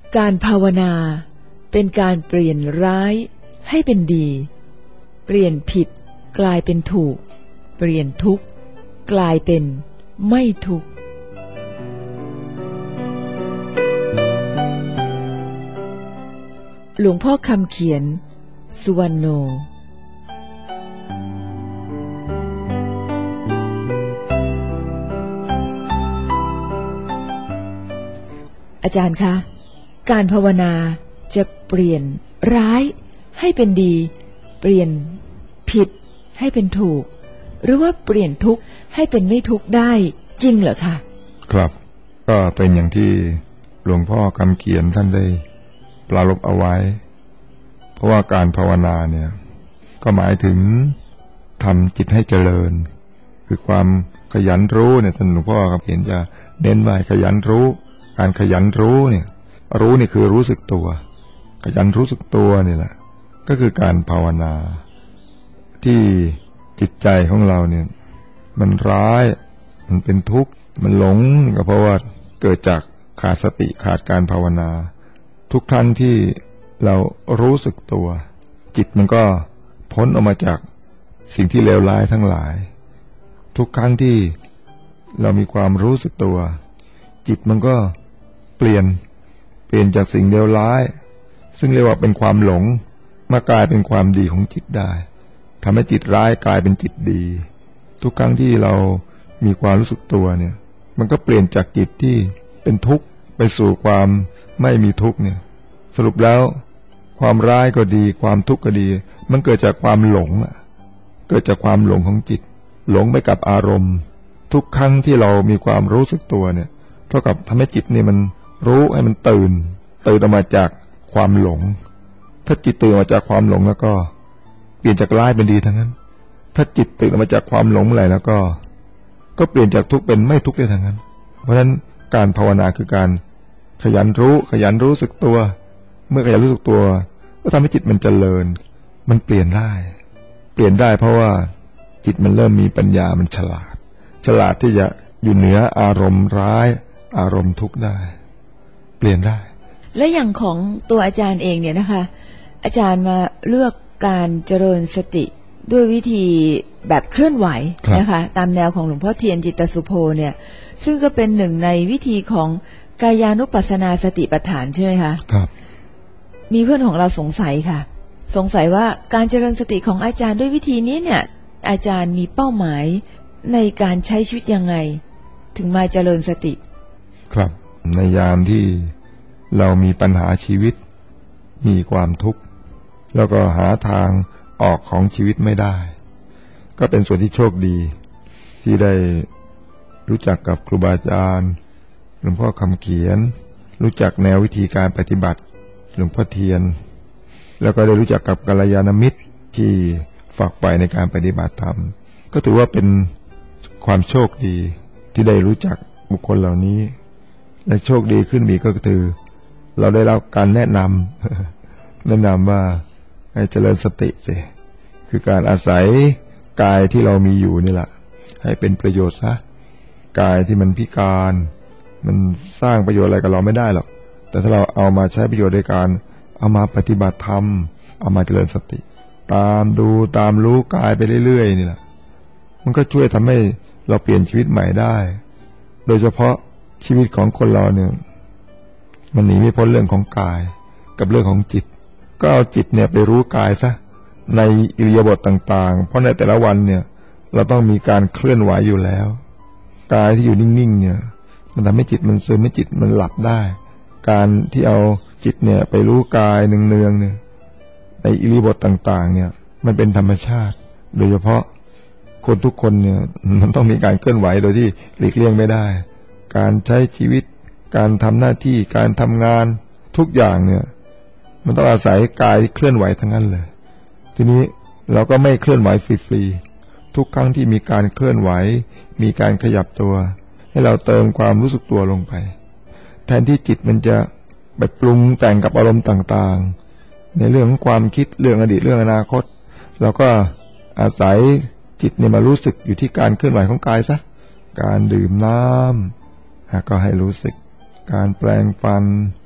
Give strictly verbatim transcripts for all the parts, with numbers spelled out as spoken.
การภาวนาเป็นการเปลี่ยนร้ายให้เป็นดีเปลี่ยนผิดกลายเป็นถูกเปลี่ยนทุกข์กลายเป็นไม่ทุกข์หลวงพ่อคำเขียนสุวรรณโนอาจารย์คะการภาวนาจะเปลี่ยนร้ายให้เป็นดีเปลี่ยนผิดให้เป็นถูกหรือว่าเปลี่ยนทุกข์ให้เป็นไม่ทุกข์ได้จริงเหรอคะครับก็เป็นอย่างที่หลวงพ่อคำเขียนท่านได้ปรารภเอาไว้เพราะว่าการภาวนาเนี่ยก็หมายถึงทำจิตให้เจริญคือความขยันรู้เนี่ยท่านหลวงพ่อคำเขียนจะเน้นไว้ขยันรู้การขยันรู้เนี่ยรู้นี่คือรู้สึกตัวขยันรู้สึกตัวนี่แหละก็คือการภาวนาที่จิตใจของเราเนี่ยมันร้ายมันเป็นทุกข์มันหลงก็เพราะว่าเกิดจากขาดสติขาดการภาวนาทุกครั้งที่เรารู้สึกตัวจิตมันก็พ้นออกมาจากสิ่งที่เลวร้ายทั้งหลายทุกครั้งที่เรามีความรู้สึกตัวจิตมันก็เปลี่ยนเปลี่ยนจากสิ่งเลวร้ายซึ่งเรียกว่าเป็นความหลงมากลายเป็นความดีของจิตได้ทำให้จิตร้ายกลายเป็นจิตดีทุกครั้งที่เรามีความรู้สึกตัวเนี่ยมันก็เปลี่ยนจากจิตที่เป็นทุกข์ไปสู่ความไม่มีทุกข์เนี่ยสรุปแล้วความร้ายก็ดีความทุกข์ก็ดีมันเกิดจากความหลงเกิดจากความหลงของจิตหลงไปกับอารมณ์ทุกครั้งที่เรามีความรู้สึกตัวเนี่ยเท่ากับทำให้จิตเนี่ยมันรู้ให้มันตื่นตื่นออกมาจากความหลงถ้าจิตตื่นออกมาจากความหลงแล้วก็เปลี่ยนจากร้ายเป็นดีทั้งนั้นถ้าจิตตื่นออกมาจากความหลงเมื่อไหร่แล้วก็ก็เปลี่ยนจากทุกข์เป็นไม่ทุกข์ได้ทั้งนั้นเพราะฉะนั้นการภาวนาคือการขยันรู้ขยันรู้สึกตัวเมื่อขยันรู้สึกตัวก็ทำให้จิตมันเจริญมันเปลี่ยนได้เปลี่ยนได้เพราะว่าจิตมันเริ่มมีปัญญามันฉลาดฉลาดที่จะอยู่เหนืออารมณ์ร้ายอารมณ์ทุกข์ได้เปลี่ยนได้และอย่างของตัวอาจารย์เองเนี่ยนะคะอาจารย์มาเลือกการเจริญสติด้วยวิธีแบบเคลื่อนไหวนะคะตามแนวของหลวงพ่อเทียนจิตตสุโภเนี่ยซึ่งก็เป็นหนึ่งในวิธีของกายานุปัสสนาสติปัฏฐานใช่ไหมคะครับมีเพื่อนของเราสงสัยค่ะสงสัยว่าการเจริญสติของอาจารย์ด้วยวิธีนี้เนี่ยอาจารย์มีเป้าหมายในการใช้ชีวิตยังไงถึงมาเจริญสติครับในยามที่เรามีปัญหาชีวิตมีความทุกข์แล้วก็หาทางออกของชีวิตไม่ได้ก็เป็นส่วนที่โชคดีที่ได้รู้จักกับครูบาอาจารย์หลวงพ่อคำเขียนรู้จักแนววิธีการปฏิบัติหลวงพ่อเทียนแล้วก็ได้รู้จักกับกัลยาณมิตรที่ฝักใฝ่ในการปฏิบัติธรรมก็ถือว่าเป็นความโชคดีที่ได้รู้จักบุคคลเหล่านี้และโชคดีขึ้นมีก็คือเราได้รับการแนะนำแนะนำว่าให้เจริญสติสิคือการอาศัยกายที่เรามีอยู่นี่แหละให้เป็นประโยชน์ซะกายที่มันพิการมันสร้างประโยชน์อะไรกับเราไม่ได้หรอกแต่ถ้าเราเอามาใช้ประโยชน์ในการเอามาปฏิบัติธรรมเอามาเจริญสติตามดูตามรู้กายไปเรื่อยๆนี่แหละมันก็ช่วยทำให้เราเปลี่ยนชีวิตใหม่ได้โดยเฉพาะชีวิตของคนเราเนี่ยมันหนีไม่พ้นเรื่องของกายกับเรื่องของจิตก็เอาจิตเนี่ยไปรู้กายซะในอิริยาบถต่างๆเพราะในแต่ละวันเนี่ยเราต้องมีการเคลื่อนไหวอยู่แล้วกายที่อยู่นิ่งๆเนี่ยมันทำให้จิตมันซึมให้จิตมันหลับได้การที่เอาจิตเนี่ยไปรู้กายเนืองๆเนี่ยในอิริยาบถต่างๆเนี่ยมันเป็นธรรมชาติโดยเฉพาะคนทุกคนเนี่ยมันต้องมีการเคลื่อนไหวโดยที่หลีกเลี่ยงไม่ได้การใช้ชีวิตการทำหน้าที่การทำงานทุกอย่างเนี่ยมันต้องอาศัยกายเคลื่อนไหวทั้งนั้นเลยทีนี้เราก็ไม่เคลื่อนไหวฟรีๆทุกครั้งที่มีการเคลื่อนไหวมีการขยับตัวให้เราเติมความรู้สึกตัวลงไปแทนที่จิตมันจะไปปรุงแต่งกับอารมณ์ต่างๆในเรื่องของความคิดเรื่องอดีตเรื่องอนาคตเราก็อาศัยจิตเนี่ยมารู้สึกอยู่ที่การเคลื่อนไหวของกายซะการดื่มน้ำก็ให้รู้สึกการแปรงฟัน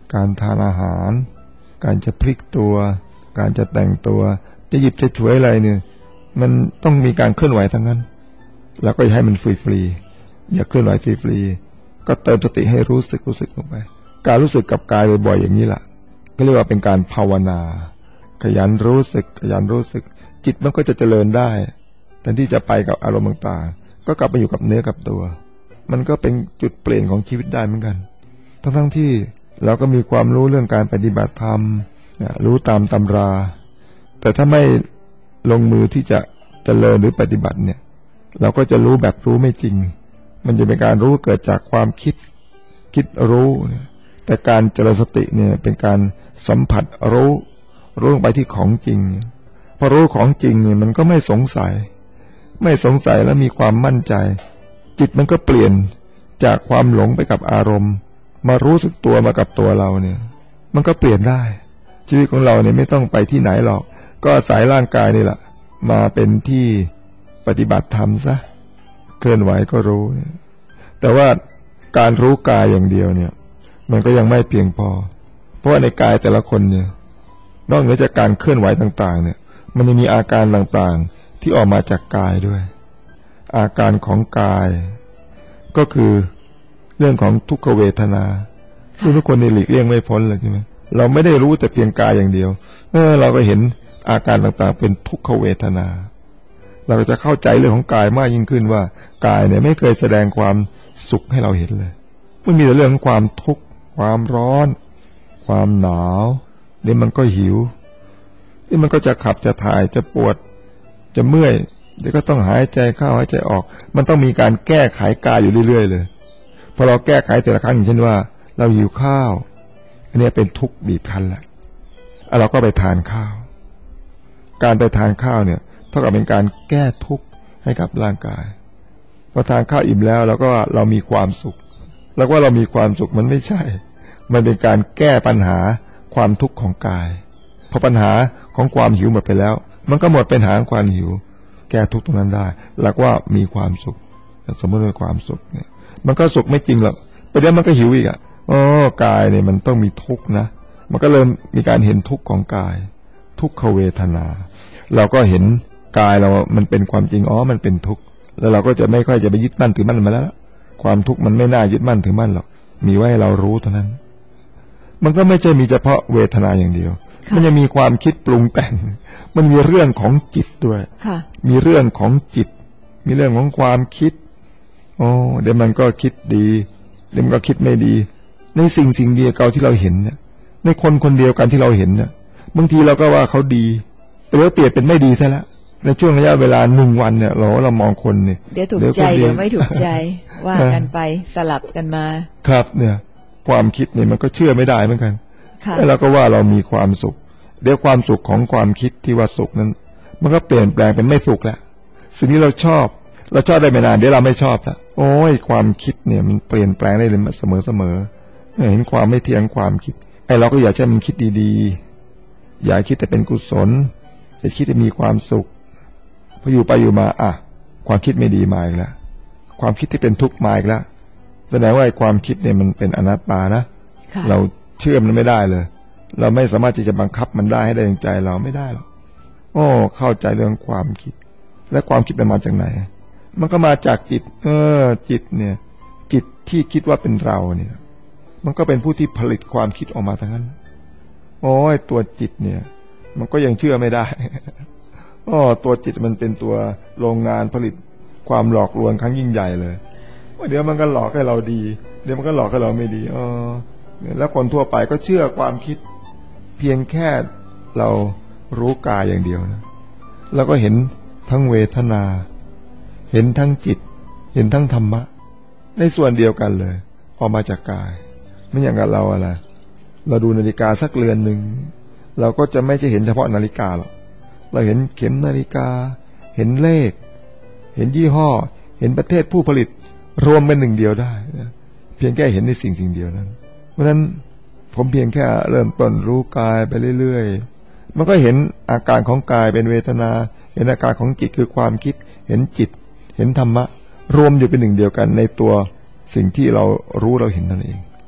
การทานอาหารการจะพลิกตัวการจะแต่งตัวจะหยิบจะฉวยอะไรเนี่ยมันต้องมีการเคลื่อนไหวทั้งนั้นแล้วก็อย่าให้มันฟรีๆอย่าเคลื่อนไหวฟรีๆก็เติมสติให้รู้สึกรู้สึกลงไปการรู้สึกกับกายบ่อยๆอย่างนี้แหละก็เรียกว่าเป็นการภาวนาขยันรู้สึกขยันรู้สึกจิตมันก็จะเจริญได้แทนที่จะไปกับอารมณ์ต่างๆก็กลับไปอยู่กับเนื้อกับตัวมันก็เป็นจุดเปลี่ยนของชีวิตได้เหมือนกันทั้งๆที่เราก็มีความรู้เรื่องการปฏิบัติธรรมรู้ตามตำราแต่ถ้าไม่ลงมือที่จะเจริญหรือปฏิบัติเนี่ยเราก็จะรู้แบบรู้ไม่จริงมันจะเป็นการรู้เกิดจากความคิดคิดรู้แต่การเจริญสติเนี่ยเป็นการสัมผัสรู้รู้ลงไปที่ของจริงพอรู้ของจริงเนี่ยมันก็ไม่สงสัยไม่สงสัยแล้วมีความมั่นใจจิตมันก็เปลี่ยนจากความหลงไปกับอารมณ์มารู้สึกตัวมากับตัวเราเนี่ยมันก็เปลี่ยนได้ชีวิตของเราเนี่ยไม่ต้องไปที่ไหนหรอกก็อาศัยร่างกายนี่แหละมาเป็นที่ปฏิบัติธรรมซะเคลื่อนไหวก็รู้แต่ว่าการรู้กายอย่างเดียวเนี่ยมันก็ยังไม่เพียงพอเพราะว่าในกายแต่ละคนเนี่ยนอกเหนือจากการเคลื่อนไหวต่างๆเนี่ยมันยังมีอาการต่างๆที่ออกมาจากกายด้วยอาการของกายก็คือเรื่องของทุกขเวทนาซึ่งทุกคนในหลีกเลี่ยงไม่พ้นเลยใช่ไหมเราไม่ได้รู้แต่เพียงกายอย่างเดียวเออเราก็เห็นอาการต่างๆเป็นทุกขเวทนาเราก็จะเข้าใจเรื่องของกายมากยิ่งขึ้นว่ากายเนี่ยไม่เคยแสดงความสุขให้เราเห็นเลยมันมีแต่เรื่องของความทุกข์ความร้อนความหนาวเดี๋ยวมันก็หิวเดี๋ยวมันก็จะขับจะถ่ายจะปวดจะเมื่อยเดี๋ยวก็ต้องหายใจเข้าหายใจออกมันต้องมีการแก้ไขกายอยู่เรื่อยๆเลยพอเราแก้ไขแต่ละครั้งอย่างเช่นว่าเราหิวข้าวอันนี้เป็นทุกข์บีบคั้นแหละเราก็ไปทานข้าวการไปทานข้าวเนี่ยเท่ากับเป็นการแก้ทุกข์ให้กับร่างกายพอทานข้าวอิ่มแล้วเราก็เรามีความสุขแล้วว่าเรามีความสุขมันไม่ใช่มันเป็นการแก้ปัญหาความทุกข์ของกายพอปัญหาของความหิวหมดไปแล้วมันก็หมดปัญหาความหิวแก้ทุกข์ตรงนั้นได้แล้วว่ามีความสุขสมมติว่าความสุขเนี่ยมันก็สุขไม่จริงหรอกไปเดี๋ยวมันก็หิวอีกอ่ะอ๋อกายเนี่ยมันต้องมีทุกข์นะมันก็เริ่มมีการเห็นทุกข์ของกายทุกขเวทนาเราก็เห็นกายเรามันเป็นความจริงอ๋อมันเป็นทุกข์แล้วเราก็จะไม่ค่อยจะไปยึดมั่นถือมั่นมาแล้วความทุกข์มันไม่น่ายึดมั่นถือมั่นหรอกมีไว้ให้เรารู้เท่านั้นมันก็ไม่ใช่มีเฉพาะเวทนาอย่างเดียวมันยังมีความคิดปรุงแต่งมันมีเรื่องของจิตด้วยมีเรื่องของจิตมีเรื่องของความคิดโอ้เดี๋ยวมันก็คิดดีเดี๋ยวมันก็คิดไม่ดีในสิ่งสิ่งเดียวกันที่เราเห็นเนี่ยในคนคนเดียวกันที่เราเห็นเนี่ยบางทีเราก็ว่าเขาดีแต่เดี๋ยวเปลี่ยนเป็นไม่ดีซะแล้วในช่วงระยะเวลาหนึ่งวันเนี่ยเราเรามองคนเนี่ยเดี๋ยวถูกใจเดี๋ยวไม่ถูกใจว่ากันไปสลับกันมาครับเนี่ยความคิดเนี่ยมันก็เชื่อไม่ได้เหมือนกันแล้วเราก็ว่าเรามีความสุขเดี๋ยวความสุขของความคิดที่ว่าสุขนั้นมันก็เปลี่ยนแปลงเป็นไม่สุขแล้วสิ่งที่เราชอบเราชอบได้ไม่นานเดี๋ยวเราไม่ชอบแล้วโอ้ยความคิดเนี่ยมันเปลี่ยนแปลงได้เลยเสมอเสมอเห็นความไม่เที่ยงความคิดไอ้เราก็อยากให้มันคิดดีๆอยากคิดแต่เป็นกุศลอยากคิดจะมีความสุขพออยู่ไปอยู่มาอ่ะความคิดไม่ดีมาอีกแล้วความคิดที่เป็นทุกข์มาอีกแล้วแสดงว่าไอ้ความคิดเนี่ยมันเป็นอนัตตานะเราเชื่อมันไม่ได้เลยเราไม่สามารถที่จะบังคับมันได้ให้ได้อย่างใจเราไม่ได้หรอกโอ้เข้าใจเรื่องความคิดและความคิดมันมาจากไหนมันก็มาจากจิตเออจิตเนี่ยจิตที่คิดว่าเป็นเราเนี่ยมันก็เป็นผู้ที่ผลิตความคิดออกมาทั้งนั้นโอ้ยตัวจิตเนี่ยมันก็ยังเชื่อไม่ได้อ๋อตัวจิตมันเป็นตัวโรงงานผลิตความหลอกลวงครั้งยิ่งใหญ่เลยว่าเดี๋ยวมันก็หลอกให้เราดีเดี๋ยวมันก็หลอกให้เราไม่ดีอ๋อแล้วคนทั่วไปก็เชื่อความคิดเพียงแค่เรารู้กายอย่างเดียวนะแล้วก็เห็นทั้งเวทนาเห็นทั้งจิตเห็นทั้งธรรมะในส่วนเดียวกันเลยออกมาจากกายไม่อย่างกับเราอะไรเราดูนาฬิกาสักเรือนหนึ่งเราก็จะไม่ใช่เห็นเฉพาะนาฬิกาหรอกเราเห็นเข็มนาฬิกาเห็นเลขเห็นยี่ห้อเห็นประเทศผู้ผลิตรวมเป็นหนึ่งเดียวได้นะเพียงแค่เห็นในสิ่งสิ่งเดียวนั้นเพราะฉะนั้นผมเพียงแค่เริ่มต้นรู้กายไปเรื่อยๆมันก็เห็นอาการของกายเป็นเวทนาเห็นอาการของจิตคือความคิดเห็นจิตเห็นธรรมะรวมอยู่เป็นหนึ่งเดียวกันในตัวสิ่งที่เรารู้เราเห็นนั่นเอง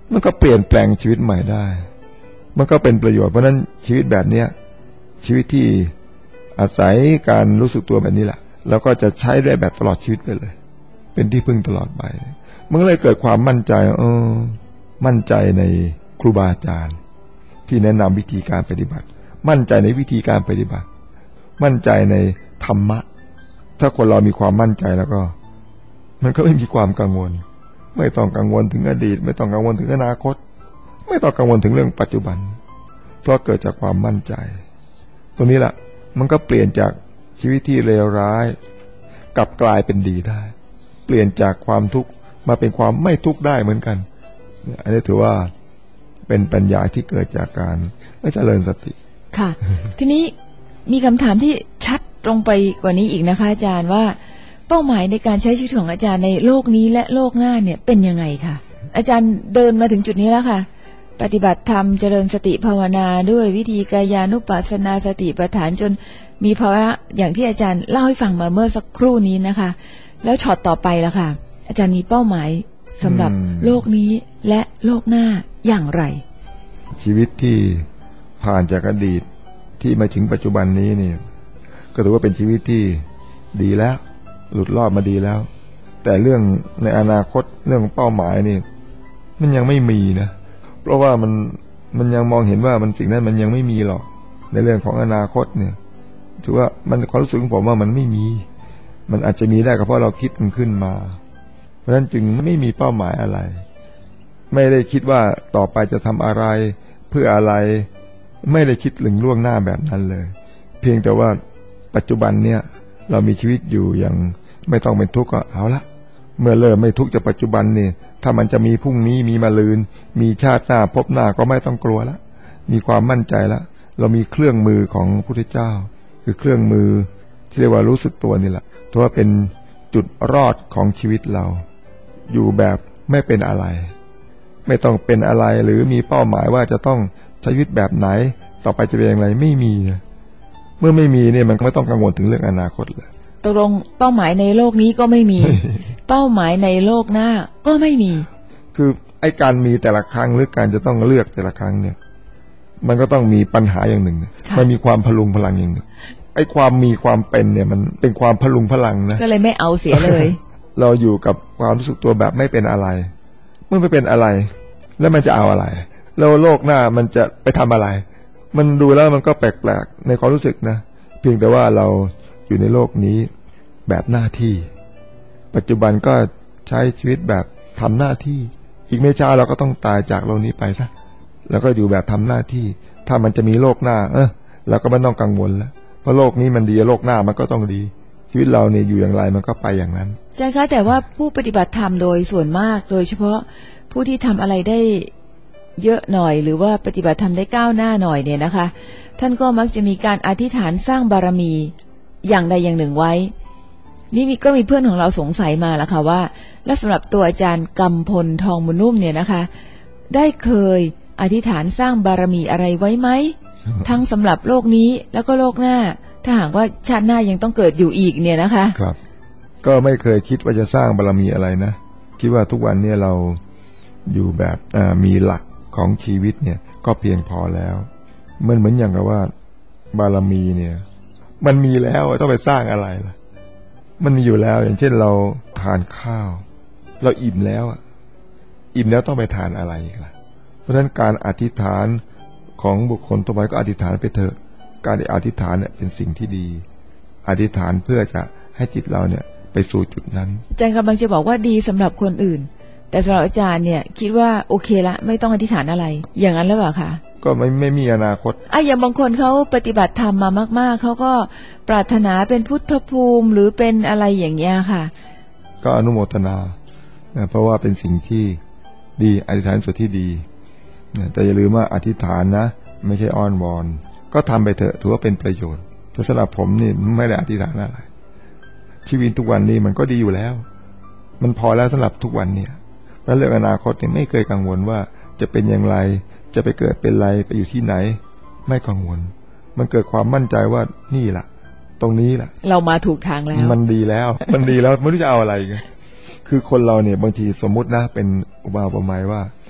มันก็เปลี่ยนแปลงชีวิตใหม่ได้มันก็เป็นประโยชน์เพราะนั้นชีวิตแบบเนี้ยชีวิตที่อาศัยการรู้สึกตัวแบบนี้แหละแล้วก็จะใช้ได้แบบตลอดชีวิตไปเลยเป็นที่พึ่งตลอดไปมันเลยเกิดความมั่นใจเออมั่นใจในครูบาอาจารย์ที่แนะนำวิธีการปฏิบัติมั่นใจในวิธีการปฏิบัติมั่นใจในธรรมะถ้าคนเรามีความมั่นใจแล้วก็มันก็ไม่มีความกังวลไม่ต้องกังวลถึงอดีตไม่ต้องกังวลถึงอนาคตไม่ต้องกังวลถึงเรื่องปัจจุบันเพราะเกิดจากความมั่นใจตรงนี้แหละมันก็เปลี่ยนจากชีวิตที่เลวร้ายกลับกลายเป็นดีได้เปลี่ยนจากความทุกข์มาเป็นความไม่ทุกข์ได้เหมือนกันอันนี้ถือว่าเป็นปัญญาที่เกิดจากการไม่เจริญสติค่ะ ทีนี้มีคำถามที่ชัดตรงไปกว่านี้อีกนะคะอาจารย์ว่าเป้าหมายในการใช้ชีวิตของอาจารย์ในโลกนี้และโลกหน้าเนี่ยเป็นยังไงคะอาจารย์เดินมาถึงจุดนี้แล้วค่ะปฏิบัติธรรมเจริญสติภาวนาด้วยวิธีกายานุปัสสนาสติปัฏฐานจนมีภาวะอย่างที่อาจารย์เล่าให้ฟังมาเมื่อสักครู่นี้นะคะแล้วช็อตต่อไปล่ะค่ะอาจารย์มีเป้าหมายสำหรับโลกนี้และโลกหน้าอย่างไรชีวิตที่ผ่านจากอดีตที่มาถึงปัจจุบันนี้นี่ก็ถือว่าเป็นชีวิตที่ดีแล้วหลุดรอดมาดีแล้วแต่เรื่องในอนาคตเรื่องเป้าหมายนี่มันยังไม่มีนะเพราะว่ามันมันยังมองเห็นว่ามันสิ่งนั้นมันยังไม่มีหรอกในเรื่องของอนาคตเนี่ยถือว่ามันความรู้สึกของผมว่ามันไม่มีมันอาจจะมีได้ก็เพราะเราคิดมันขึ้นมาเพราะฉะนั้นจึงไม่มีเป้าหมายอะไรไม่ได้คิดว่าต่อไปจะทำอะไรเพื่ออะไรไม่ได้คิดถึงล่วงหน้าแบบนั้นเลยเพียงแต่ว่าปัจจุบันเนี่ยเรามีชีวิตอยู่อย่างไม่ต้องเป็นทุกข์ก็เอาละเมื่อเริ่มไม่ทุกข์จากปัจจุบันนี่ถ้ามันจะมีพรุ่งนี้มีมะรืนมีชาติหน้าพบหน้าก็ไม่ต้องกลัวละมีความมั่นใจละเรามีเครื่องมือของพระพุทธเจ้าคือเครื่องมือที่เรียกว่ารู้สึกตัวนี่แหละถือว่าเป็นจุดรอดของชีวิตเราอยู่แบบไม่เป็นอะไรไม่ต้องเป็นอะไรหรือมีเป้าหมายว่าจะต้องใช้ชีวิตแบบไหนต่อไปจะเป็นอย่างไรไม่มีเมื่อไม่มีเนี่ยมันก็ไม่ต้องกังวลถึงเรื่องอนาคตเลยตกลงเป้าหมายในโลกนี้ก็ไม่มี เป้าหมายในโลกหน้าก็ไม่มีคือไอ้การมีแต่ละครั้งหรือการจะต้องเลือกแต่ละครั้งเนี่ยมันก็ต้องมีปัญหาอย่างหนึ่งมันมีความพลุงพลังอย่างหนึ่งไอ้ความมีความเป็นเนี่ยมันเป็นความพลุงพลังนะก็เลยไม่เอาเสียเลยเราอยู่กับความรู้สึกตัวแบบไม่เป็นอะไรเมื่อไม่เป็นอะไรแล้วมันจะเอาอะไรแล้วโลกหน้ามันจะไปทำอะไรมันดูแล้วมันก็แปลกๆในความรู้สึกนะเพียงแต่ว่าเราอยู่ในโลกนี้แบบหน้าที่ปัจจุบันก็ใช้ชีวิตแบบทำหน้าที่อีกไม่ช้าเราก็ต้องตายจากโลกนี้ไปซะแล้วก็อยู่แบบทำหน้าที่ถ้ามันจะมีโลกหน้าเออเราก็ไม่ต้องกังวลแล้วเพราะโลกนี้มันดีโลกหน้ามันก็ต้องดีชีวิตเราเนี่ยอยู่อย่างไรมันก็ไปอย่างนั้นใช่ค่ะแต่ว่าผู้ปฏิบัติธรรมโดยส่วนมากโดยเฉพาะผู้ที่ทำอะไรได้เยอะหน่อยหรือว่าปฏิบัติธรรมได้ก้าวหน้าหน่อยเนี่ยนะคะท่านก็มักจะมีการอธิษฐานสร้างบารมีอย่างใดอย่างหนึ่งไว้นี่มีก็มีเพื่อนของเราสงสัยมาแล้วค่ะว่าและสำหรับตัวอาจารย์กำพลทองบุญนุ่มเนี่ยนะคะได้เคยอธิษฐานสร้างบารมีอะไรไว้ไหม ทั้งสำหรับโลกนี้แล้วก็โลกหน้าถ้าหากว่าชาติหน้ายังต้องเกิดอยู่อีกเนี่ยนะคะครับก็ไม่เคยคิดว่าจะสร้างบารมีอะไรนะคิดว่าทุกวันนี้เราอยู่แบบมีหลักของชีวิตเนี่ยก็เพียงพอแล้วมันเหมือนอย่างกับว่าบารมีเนี่ยมันมีแล้วต้องไปสร้างอะไรล่ะมันมีอยู่แล้วอย่างเช่นเราทานข้าวเราอิ่มแล้วอิ่มแล้วต้องไปทานอะไรอีกล่ะเพราะฉะนั้นการอธิษฐานของบุคคลทั่วไปก็อธิษฐานไปเถอะการอธิษฐานเนี่ยเป็นสิ่งที่ดีอธิษฐานเพื่อจะให้จิตเราเนี่ยไปสู่จุดนั้นอาจารย์กำลังจะบอกว่าดีสำหรับคนอื่นแต่สำหรับอาจารย์เนี่ยคิดว่าโอเคละไม่ต้องอธิษฐานอะไรอย่างนั้นหรือเปล่าคะก็ไม่ไม่มีอนาคตอ่ะอย่างบางคนเขาปฏิบัติธรรมมามากๆเขาก็ปรารถนาเป็นพุทธภูมิหรือเป็นอะไรอย่างเงี้ยค่ะก็อนุโมทนาเพราะว่าเป็นสิ่งที่ดีอธิษฐานส่วนที่ดีแต่อย่าลืมว่าอธิษฐานนะไม่ใช่อ้อนวอนก็ทำไปเถอะถือว่าเป็นประโยชน์แต่สำหรับผมนี่ไม่ได้อธิษฐานอะไรชีวิตทุกวันนี้มันก็ดีอยู่แล้วมันพอแล้วสำหรับทุกวันเนี่ยแล้วเรื่องอนาคตเนี่ยไม่เคยกังวลว่าจะเป็นอย่างไรจะไปเกิดเป็นไรไปอยู่ที่ไหนไม่กังวลมันเกิดความมั่นใจว่านี่แหละตรงนี้แหละเรามาถูกทางแล้วมันดีแล้วมันดีแล้วไม่รู้จะเอาอะไรกันคือคนเราเนี่ยบางทีสมมุตินะเป็นอุบาอุปไมยว่า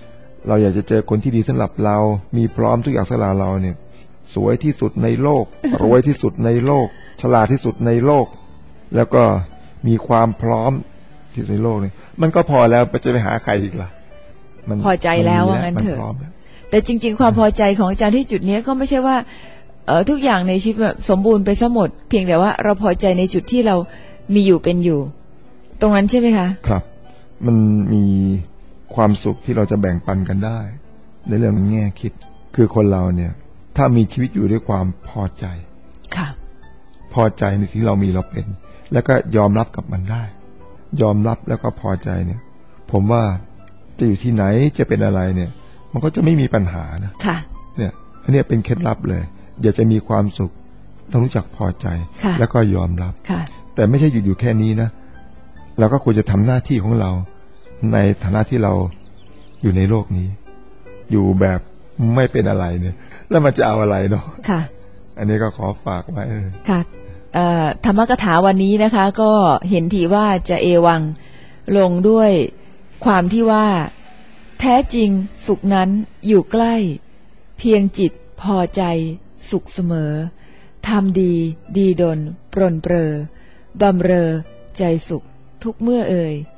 เราอยากจะเจอคนที่ดีสำหรับเรามีพร้อมทุกอย่างสำหรับเราเนี่ยสวยที่สุดในโลก รวยที่สุดในโลกฉลาดที่สุดในโลกแล้วก็มีความพร้อมที่สุดในโลกนี่มันก็พอแล้วจะไปหาใครอีกล่ะมันพอใจแล้วว่างั้นเถอะแต่จริงๆความพอใจของอาจารย์ที่จุดนี้ก็ไม่ใช่ว่าเอ่อทุกอย่างในชีวิตแบบสมบูรณ์ไปซะหมดเพียงแต่ว่าเราพอใจในจุดที่เรามีอยู่เป็นอยู่ตรงนั้นใช่ไหมคะครับมันมีความสุขที่เราจะแบ่งปันกันได้ในเรื่องแง่คิดคือคนเราเนี่ยถ้ามีชีวิตอยู่ด้วยความพอใจค่ะพอใจในสิ่งที่เรามีเราเป็นแล้วก็ยอมรับกับมันได้ยอมรับแล้วก็พอใจเนี่ยผมว่าจะอยู่ที่ไหนจะเป็นอะไรเนี่ยมันก็จะไม่มีปัญหานะค่ะเนี่ยอันนี้เป็นเคล็ดลับเลยอยากจะมีความสุขต้องรู้จักพอใจแล้วก็ยอมรับแต่ไม่ใช่หยุดอยู่แค่นี้นะเราก็ควรจะทำหน้าที่ของเราในฐานะที่เราอยู่ในโลกนี้อยู่แบบไม่เป็นอะไรเนี่ยแล้วมันจะเอาอะไรเนาะค่ะอันนี้ก็ขอฝากไว้ค่ะธรรมกถาวันนี้นะคะก็เห็นทีว่าจะเอวังลงด้วยความที่ว่าแท้จริงสุขนั้นอยู่ใกล้เพียงจิตพอใจสุขเสมอทำดีดีดลปรนเปรอบำเรอใจสุขทุกเมื่อเอ่ย